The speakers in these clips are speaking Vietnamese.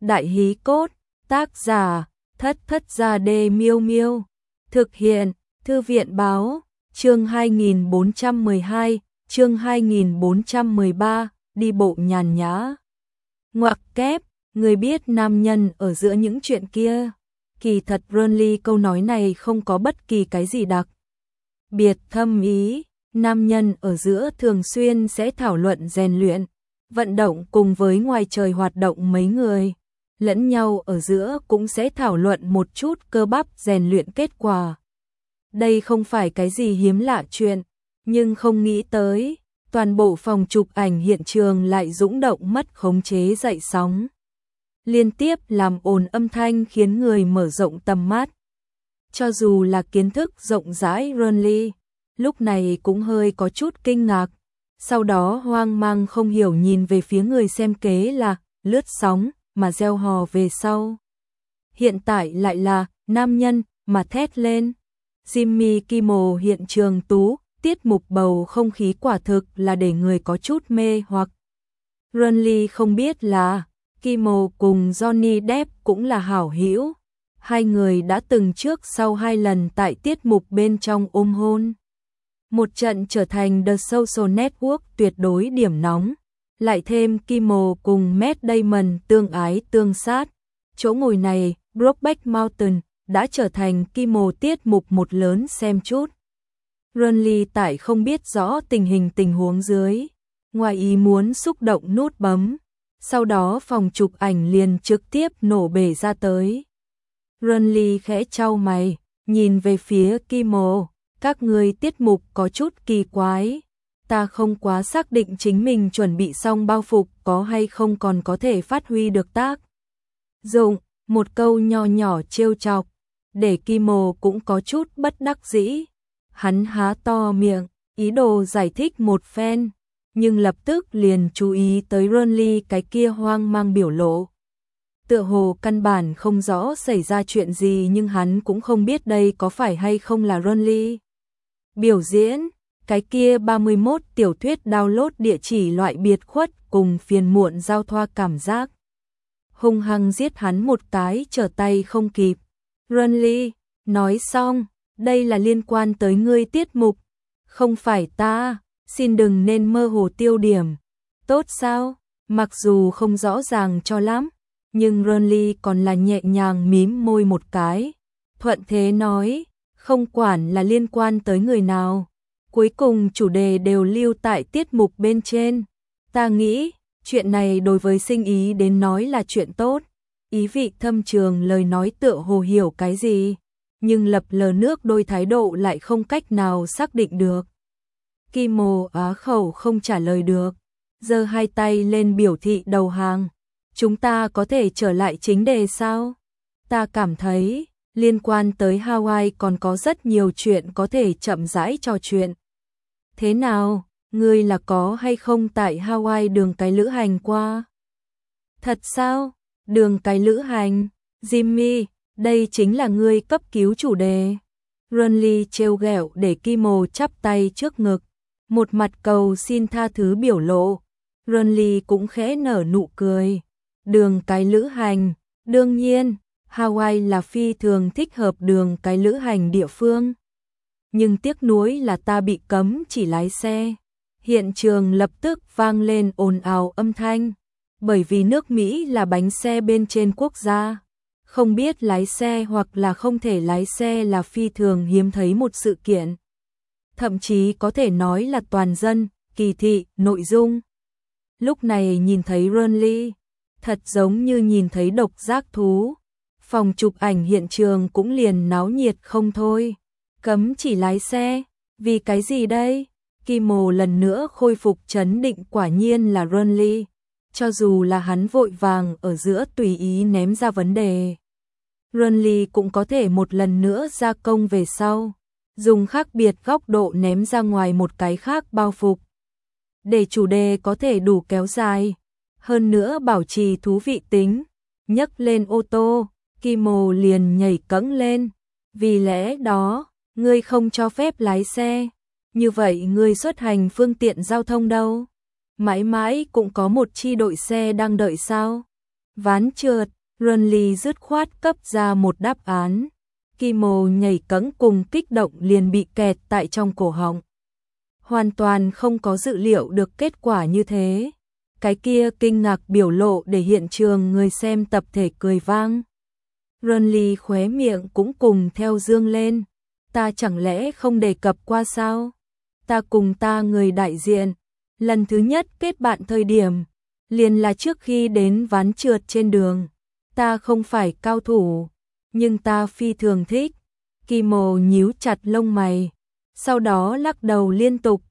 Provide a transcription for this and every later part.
Đại hí cốt, tác giả, Thất Thất Gia Đê Miêu Miêu. Thực hiện, Thư viện báo, chương 2412, chương 2413, đi bộ nhàn nhã. Ngoặc kép, người biết nam nhân ở giữa những chuyện kia. Kỳ thật Burnley câu nói này không có bất kỳ cái gì đặc biệt thâm ý. Nam nhân ở giữa thường xuyên sẽ thảo luận rèn luyện, vận động cùng với ngoài trời hoạt động mấy người. Lẫn nhau ở giữa cũng sẽ thảo luận một chút cơ bắp rèn luyện kết quả. Đây không phải cái gì hiếm lạ chuyện, nhưng không nghĩ tới, toàn bộ phòng chụp ảnh hiện trường lại rung động mất khống chế dậy sóng. Liên tiếp làm ồn âm thanh khiến người mở rộng tầm mắt. Cho dù là kiến thức rộng rãi Burnley, lúc này cũng hơi có chút kinh ngạc. Sau đó hoang mang không hiểu nhìn về phía người xem kế là lướt sóng mà reo hò về sau. Hiện tại lại là nam nhân mà thét lên. Jimmy Kimmel hiện trường tú, tiết mục bầu không khí quả thực là để người có chút mê hoặc. Burnley không biết là Kimmel cùng Johnny Depp cũng là hảo hữu. Hai người đã từng trước sau hai lần tại tiết mục bên trong ôm hôn. Một trận trở thành The Social Network tuyệt đối điểm nóng. Lại thêm Kimmel cùng Matt Damon tương ái tương sát. Chỗ ngồi này, Brokeback Mountain, đã trở thành Kimmel tiết mục một lớn xem chút. Burnley tại không biết rõ tình huống dưới, ngoài ý muốn xúc động nút bấm. Sau đó phòng chụp ảnh liền trực tiếp nổ bể ra tới. Burnley khẽ chau mày, nhìn về phía Kimmel, các người tiết mục có chút kỳ quái. Ta không quá xác định chính mình chuẩn bị xong bao phục có hay không còn có thể phát huy được tác dụng. Một câu nho nhỏ trêu chọc, để Kimmel cũng có chút bất đắc dĩ. Hắn há to miệng, ý đồ giải thích một phen, nhưng lập tức liền chú ý tới Burnley cái kia hoang mang biểu lộ. Tựa hồ căn bản không rõ xảy ra chuyện gì nhưng hắn cũng không biết đây có phải hay không là Burnley biểu diễn. Cái kia 31 tiểu thuyết download địa chỉ loại biệt khuất cùng phiền muộn giao thoa cảm giác. Hung hăng giết hắn một cái trở tay không kịp. Burnley, nói xong, đây là liên quan tới ngươi tiết mục, không phải ta, xin đừng nên mơ hồ tiêu điểm. Tốt sao? Mặc dù không rõ ràng cho lắm, nhưng Burnley còn là nhẹ nhàng mím môi một cái. Thuận thế nói, không quản là liên quan tới người nào. Cuối cùng chủ đề đều lưu tại tiết mục bên trên. Ta nghĩ, chuyện này đối với sinh ý đến nói là chuyện tốt. Ý vị thâm trường lời nói tựa hồ hiểu cái gì, nhưng lập lờ nước đôi thái độ lại không cách nào xác định được. Kimmel á khẩu không trả lời được, giơ hai tay lên biểu thị đầu hàng. Chúng ta có thể trở lại chính đề sao? Ta cảm thấy, liên quan tới Hawaii còn có rất nhiều chuyện có thể chậm rãi trò chuyện. Thế nào, ngươi là có hay không tại Hawaii đường cái lữ hành qua? Thật sao? Đường cái lữ hành? Jimmy, đây chính là ngươi cấp cứu chủ đề. Burnley trêu ghẹo để Kimmel chắp tay trước ngực, một mặt cầu xin tha thứ biểu lộ. Burnley cũng khẽ nở nụ cười. Đường cái lữ hành, đương nhiên, Hawaii là phi thường thích hợp đường cái lữ hành địa phương. Nhưng tiếc nuối là ta bị cấm chỉ lái xe. Hiện trường lập tức vang lên ồn ào âm thanh, bởi vì nước Mỹ là bánh xe bên trên quốc gia. Không biết lái xe hoặc là không thể lái xe là phi thường hiếm thấy một sự kiện. Thậm chí có thể nói là toàn dân, kỳ thị, nội dung. Lúc này nhìn thấy Burnley, thật giống như nhìn thấy độc giác thú. Phòng chụp ảnh hiện trường cũng liền náo nhiệt không thôi. Cấm chỉ lái xe, vì cái gì đây? Kimmel lần nữa khôi phục trấn định, quả nhiên là Burnley. Cho dù là hắn vội vàng ở giữa tùy ý ném ra vấn đề, Burnley cũng có thể một lần nữa gia công về sau, dùng khác biệt góc độ ném ra ngoài một cái khác bao phục, để chủ đề có thể đủ kéo dài, hơn nữa bảo trì thú vị tính. Nhấc lên ô tô, Kimmel liền nhảy cẫng lên. Vì lẽ đó, ngươi không cho phép lái xe, như vậy ngươi xuất hành phương tiện giao thông đâu? Mãi mãi cũng có một chi đội xe đang đợi sao? Ván trượt, Runly dứt khoát cấp ra một đáp án. Kimo nhảy cẫng cùng kích động liền bị kẹt tại trong cổ họng. Hoàn toàn không có dự liệu được kết quả như thế. Cái kia kinh ngạc biểu lộ để hiện trường người xem tập thể cười vang. Runly khóe miệng cũng cùng theo dương lên. Ta chẳng lẽ không đề cập qua sao? Ta cùng ta người đại diện, lần thứ nhất kết bạn thời điểm, liền là trước khi đến ván trượt trên đường. Ta không phải cao thủ, nhưng ta phi thường thích. Kimo nhíu chặt lông mày, sau đó lắc đầu liên tục.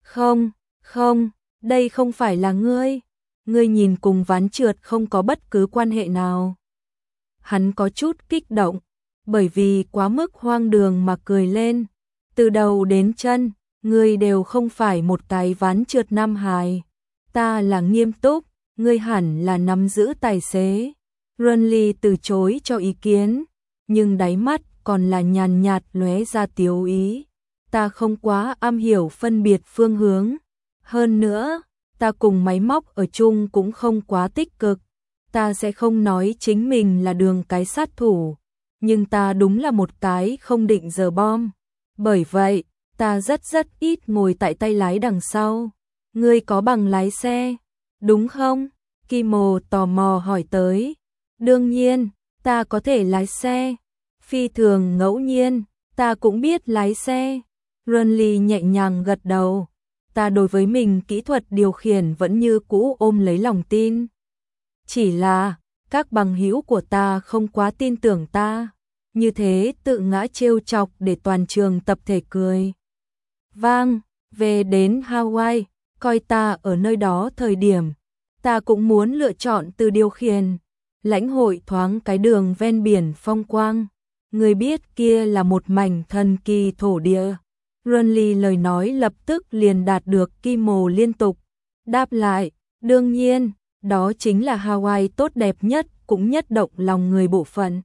Không, đây không phải là ngươi. Ngươi nhìn cùng ván trượt không có bất cứ quan hệ nào. Hắn có chút kích động, bởi vì quá mức hoang đường mà cười lên. Từ đầu đến chân, ngươi đều không phải một cái ván trượt nam hài. Ta là nghiêm túc, ngươi hẳn là nắm giữ tài xế. Runly từ chối cho ý kiến, nhưng đáy mắt còn là nhàn nhạt lóe ra tiếu ý. Ta không quá am hiểu phân biệt phương hướng. Hơn nữa, ta cùng máy móc ở chung cũng không quá tích cực. Ta sẽ không nói chính mình là đường cái sát thủ, nhưng ta đúng là một cái không định giờ bom. Bởi vậy, ta rất ít ngồi tại tay lái đằng sau. Ngươi có bằng lái xe, đúng không? Kimo tò mò hỏi tới. Đương nhiên, ta có thể lái xe. Phi thường ngẫu nhiên, ta cũng biết lái xe. Runly nhẹ nhàng gật đầu. Ta đối với mình kỹ thuật điều khiển vẫn như cũ ôm lấy lòng tin. Chỉ là, các bằng hữu của ta không quá tin tưởng ta. Như thế tự ngã trêu chọc để toàn trường tập thể cười. Vang, về đến Hawaii, coi ta ở nơi đó thời điểm. Ta cũng muốn lựa chọn từ điều khiển. Lãnh hội thoáng cái đường ven biển phong quang. Người biết kia là một mảnh thần kỳ thổ địa. Runly lời nói lập tức liền đạt được Kimo liên tục đáp lại. Đương nhiên, đó chính là Hawaii tốt đẹp nhất, cũng nhất động lòng người bộ phận.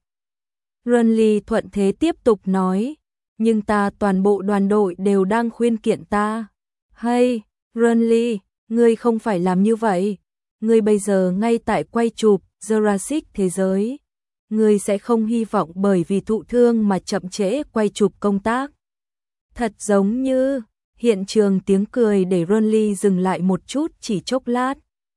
Runly thuận thế tiếp tục nói. Nhưng ta toàn bộ đoàn đội đều đang khuyên kiện ta. Hey, Runly, ngươi không phải làm như vậy. Ngươi bây giờ ngay tại quay chụp Jurassic Thế giới. Ngươi sẽ không hy vọng bởi vì thụ thương mà chậm trễ quay chụp công tác. Thật giống như, hiện trường tiếng cười để Runly dừng lại một chút chỉ chốc lát.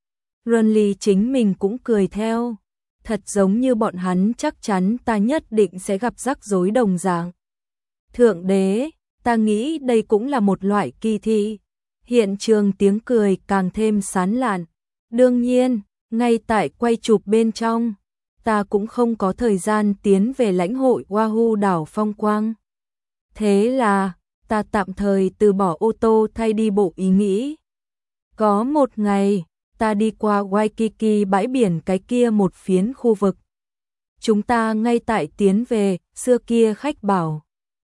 Runly chính mình cũng cười theo. Thật giống như bọn hắn chắc chắn ta nhất định sẽ gặp rắc rối đồng dạng. Thượng đế, ta nghĩ đây cũng là một loại kỳ thị. Hiện trường tiếng cười càng thêm sán lạn. Đương nhiên, ngay tại quay chụp bên trong, ta cũng không có thời gian tiến về lãnh hội Oahu đảo phong quang. Thế là, ta tạm thời từ bỏ ô tô thay đi bộ ý nghĩ. Có một ngày, ta đi qua Waikiki bãi biển cái kia một phiến khu vực. Chúng ta ngay tại tiến về, xưa kia khách bảo.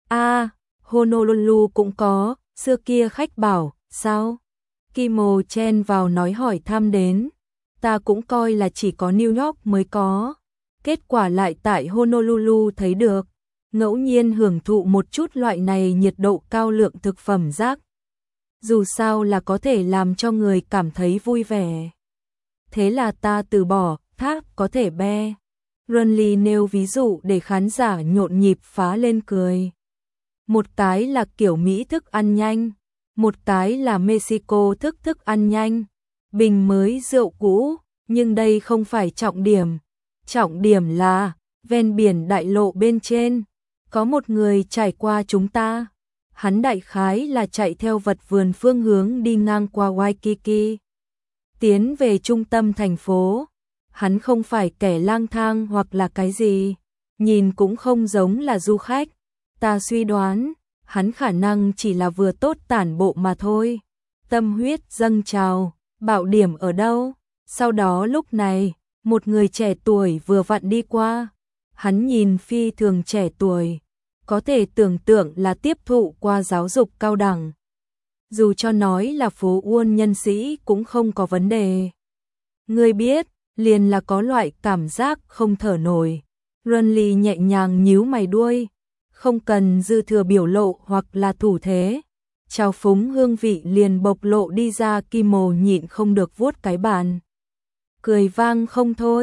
Honolulu cũng có, xưa kia khách bảo, sao? Kimo chen vào nói hỏi thăm đến. Ta cũng coi là chỉ có New York mới có. Kết quả lại tại Honolulu thấy được. Ngẫu nhiên hưởng thụ một chút loại này nhiệt độ cao lượng thực phẩm rác. Dù sao là có thể làm cho người cảm thấy vui vẻ. Thế là ta từ bỏ, thác có thể be. Runly nêu ví dụ để khán giả nhộn nhịp phá lên cười. Một cái là kiểu Mỹ thức ăn nhanh, một cái là Mexico thức ăn nhanh. Bình mới rượu cũ, nhưng đây không phải trọng điểm. Trọng điểm là, ven biển đại lộ bên trên, có một người trải qua chúng ta. Hắn đại khái là chạy theo vật vườn phương hướng đi ngang qua Waikiki. Tiến về trung tâm thành phố. Hắn không phải kẻ lang thang hoặc là cái gì. Nhìn cũng không giống là du khách. Ta suy đoán, hắn khả năng chỉ là vừa tốt tản bộ mà thôi. Tâm huyết dâng trào, bạo điểm ở đâu? Sau đó lúc này, một người trẻ tuổi vừa vặn đi qua. Hắn nhìn phi thường trẻ tuổi. Có thể tưởng tượng là tiếp thụ qua giáo dục cao đẳng. Dù cho nói là phố Uôn nhân sĩ cũng không có vấn đề. Ngươi biết, liền là có loại cảm giác không thở nổi. Runly nhẹ nhàng nhíu mày đuôi. Không cần dư thừa biểu lộ hoặc là thủ thế. Trào phúng hương vị liền bộc lộ đi ra. Kimo nhịn không được vuốt cái bàn. Cười vang không thôi.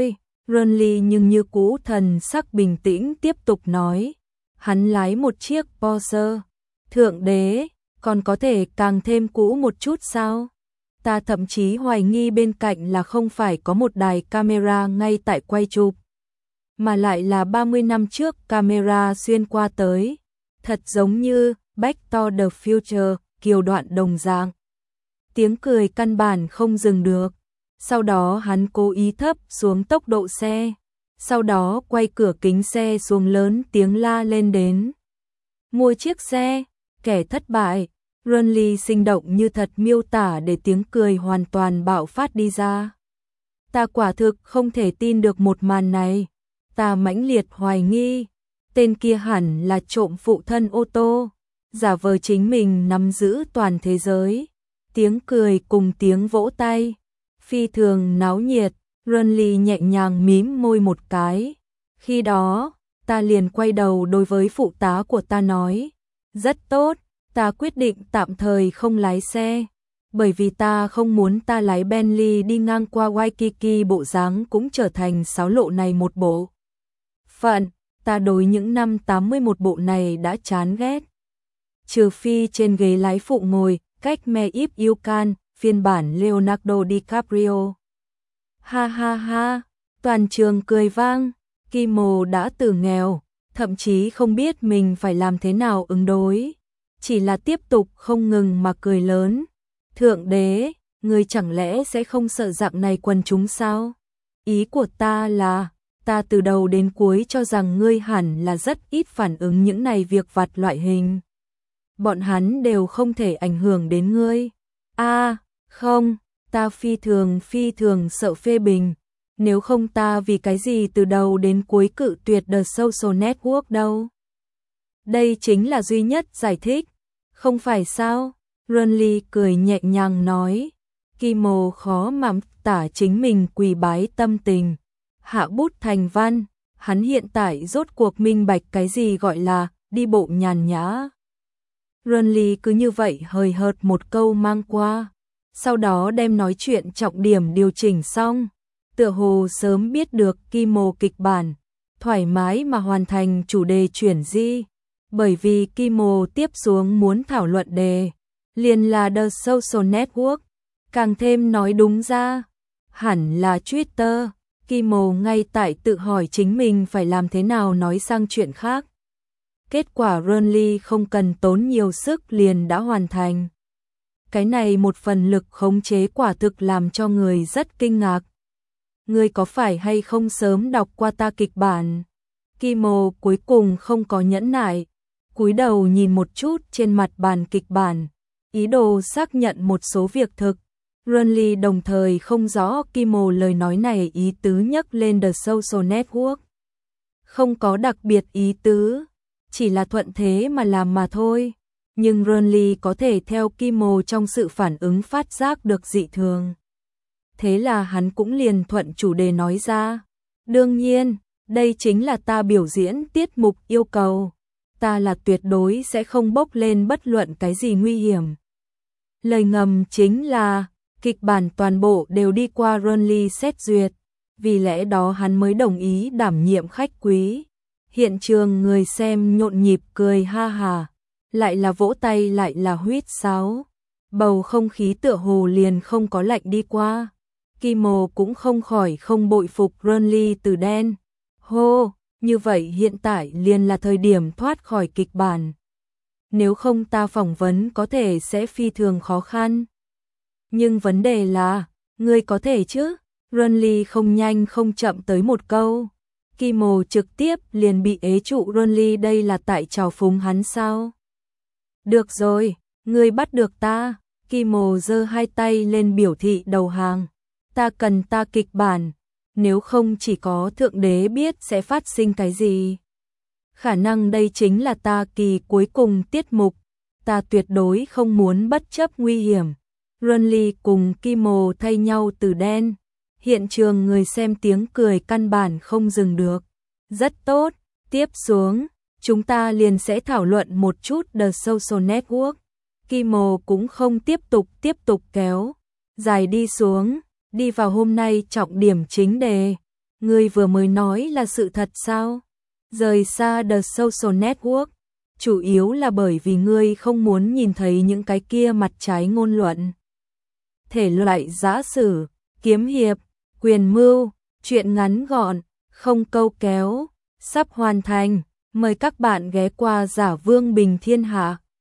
Renly nhưng như cũ thần sắc bình tĩnh tiếp tục nói. Hắn lái một chiếc Porsche. Thượng đế, còn có thể càng thêm cũ một chút sao? Ta thậm chí hoài nghi bên cạnh là không phải có một đài camera ngay tại quay chụp, mà lại là 30 năm trước camera xuyên qua tới. Thật giống như Back to the Future, kiều đoạn đồng dạng. Tiếng cười căn bản không dừng được. Sau đó hắn cố ý thấp xuống tốc độ xe. Sau đó quay cửa kính xe xuống lớn tiếng la lên đến. Mua chiếc xe, kẻ thất bại. Renly sinh động như thật miêu tả để tiếng cười hoàn toàn bạo phát đi ra. Ta quả thực không thể tin được một màn này. Ta mãnh liệt hoài nghi. Tên kia hẳn là trộm phụ thân ô tô. Giả vờ chính mình nắm giữ toàn thế giới. Tiếng cười cùng tiếng vỗ tay. Phi thường náo nhiệt. Renly nhẹ nhàng mím môi một cái. Khi đó, ta liền quay đầu đối với phụ tá của ta nói. Rất tốt, ta quyết định tạm thời không lái xe. Bởi vì ta không muốn ta lái Bentley đi ngang qua Waikiki bộ dáng cũng trở thành sáo lộ này một bộ phận. Ta đối những năm 81 bộ này đã chán ghét. Trừ phi trên ghế lái phụ ngồi, cách Me If You Can, phiên bản Leonardo DiCaprio. Ha ha ha, toàn trường cười vang. Kimo đã từ nghèo, thậm chí không biết mình phải làm thế nào ứng đối. Chỉ là tiếp tục không ngừng mà cười lớn. Thượng đế, ngươi chẳng lẽ sẽ không sợ dạng này quần chúng sao? Ý của ta là, ta từ đầu đến cuối cho rằng ngươi hẳn là rất ít phản ứng những này việc vặt loại hình. Bọn hắn đều không thể ảnh hưởng đến ngươi. Không, ta phi thường sợ phê bình. Nếu không ta vì cái gì từ đầu đến cuối cự tuyệt The Social Network đâu. Đây chính là duy nhất giải thích. Không phải sao? Renly cười nhẹ nhàng nói. Kimo khó mà tả chính mình quỳ bái tâm tình. Hạ bút thành văn. Hắn hiện tại rốt cuộc minh bạch cái gì gọi là đi bộ nhàn nhã. Renly cứ như vậy hời hợt một câu mang qua. Sau đó đem nói chuyện trọng điểm điều chỉnh xong. Tựa hồ sớm biết được Kimo kịch bản. Thoải mái mà hoàn thành chủ đề chuyển di. Bởi vì Kimo tiếp xuống muốn thảo luận đề. Liền là The Social Network. Càng thêm nói đúng ra. Hẳn là Twitter. Kimo ngay tại tự hỏi chính mình phải làm thế nào nói sang chuyện khác. Kết quả Renly không cần tốn nhiều sức liền đã hoàn thành. Cái này một phần lực khống chế quả thực làm cho người rất kinh ngạc. Ngươi có phải hay không sớm đọc qua ta kịch bản? Kimo cuối cùng không có nhẫn nại, cúi đầu nhìn một chút trên mặt bàn kịch bản, ý đồ xác nhận một số việc thực. Renly đồng thời không rõ Kimo lời nói này ý tứ nhắc lên The Social Network. Không có đặc biệt ý tứ, chỉ là thuận thế mà làm mà thôi. Nhưng Renly có thể theo Kimo trong sự phản ứng phát giác được dị thường. Thế là hắn cũng liền thuận chủ đề nói ra. Đương nhiên, đây chính là ta biểu diễn tiết mục yêu cầu. Ta là tuyệt đối sẽ không bốc lên bất luận cái gì nguy hiểm. Lời ngầm chính là, kịch bản toàn bộ đều đi qua Renly xét duyệt. Vì lẽ đó hắn mới đồng ý đảm nhiệm khách quý. Hiện trường người xem nhộn nhịp cười ha hà. Lại là vỗ tay lại là huýt sáo. Bầu không khí tựa hồ liền không có lạnh đi qua. Kimo cũng không khỏi không bội phục Renly từ đen. Hô, như vậy hiện tại liền là thời điểm thoát khỏi kịch bản. Nếu không ta phỏng vấn có thể sẽ phi thường khó khăn. Nhưng vấn đề là, ngươi có thể chứ? Renly không nhanh không chậm tới một câu. Kimo trực tiếp liền bị ế trụ Renly, đây là tại trào phúng hắn sao? Được rồi, ngươi bắt được ta. Kimo giơ hai tay lên biểu thị đầu hàng. Ta cần ta kịch bản, nếu không chỉ có thượng đế biết sẽ phát sinh cái gì. Khả năng đây chính là ta kỳ cuối cùng tiết mục, ta tuyệt đối không muốn bất chấp nguy hiểm. Renly cùng Kimo thay nhau từ đen, hiện trường người xem tiếng cười căn bản không dừng được. Rất tốt, tiếp xuống, chúng ta liền sẽ thảo luận một chút The Social Network. Kimo cũng không tiếp tục kéo dài đi xuống. Đi vào hôm nay trọng điểm chính đề. Ngươi vừa mới nói là sự thật sao? Rời xa The Social Network, chủ yếu là bởi vì ngươi không muốn nhìn thấy những cái kia mặt trái ngôn luận. Thể loại giã sử, kiếm hiệp, quyền mưu, truyện ngắn gọn, không câu kéo, sắp hoàn thành. Mời các bạn ghé qua Giả Vương Bình Thiên Hạ.